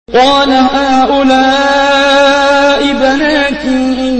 قال هؤلاء بناتي إن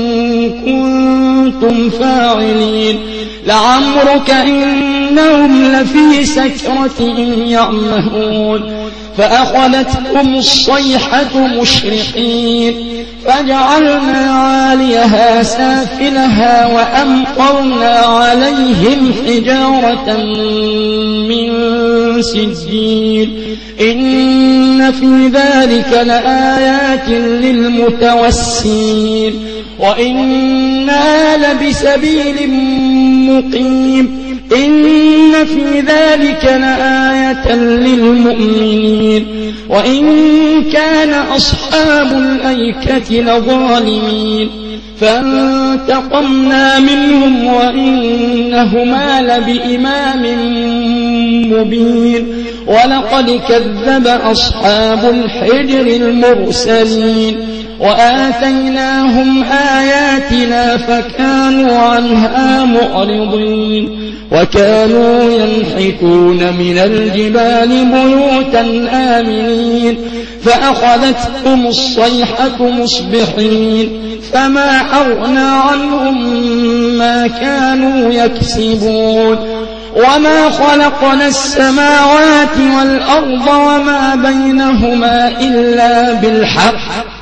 كنتم فاعلين لعمرك إنهم لفي سكرتهم يعمهون فأخذتهم الصيحة مشرقين فجعلنا عاليها سافلها وأمطرنا عليهم حجارة من سجيل إن في ذلك لآيات للمتوسمين وإنا لبسبيل مقيم إن في ذلك لآية للمؤمنين وإن كان أصحاب الأيكة لظالمين فانتقمنا منهم وإنهما لبإمام مبين ولقد كذب أصحاب الحجر المرسلين وآتيناهم آياتنا فكانوا عنها معرضين وكانوا ينحتون من الجبال بيوتا آمنين فأخذتهم الصيحة مصبحين فما أغنى عنهم ما كانوا يكسبون وما خلقنا السماوات والأرض وما بينهما إلا بالحق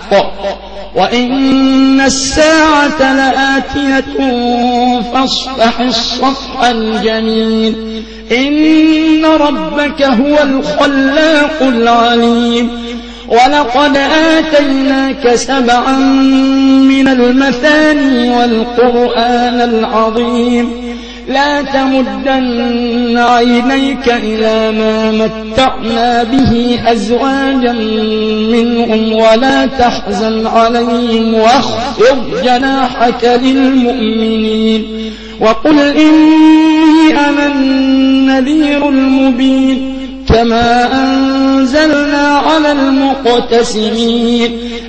وإن الساعة لآتية فاصفح الصفح الجميل إن ربك هو الخلاق العليم ولقد آتيناك 7 من المثاني والقرآن العظيم لا تمدن عينيك إلى ما متعنا به أزواجا منهم ولا تحزن عليهم واخفض جناحك للمؤمنين وقل إني أنا النذير المبين كما أنزلنا على المقتسمين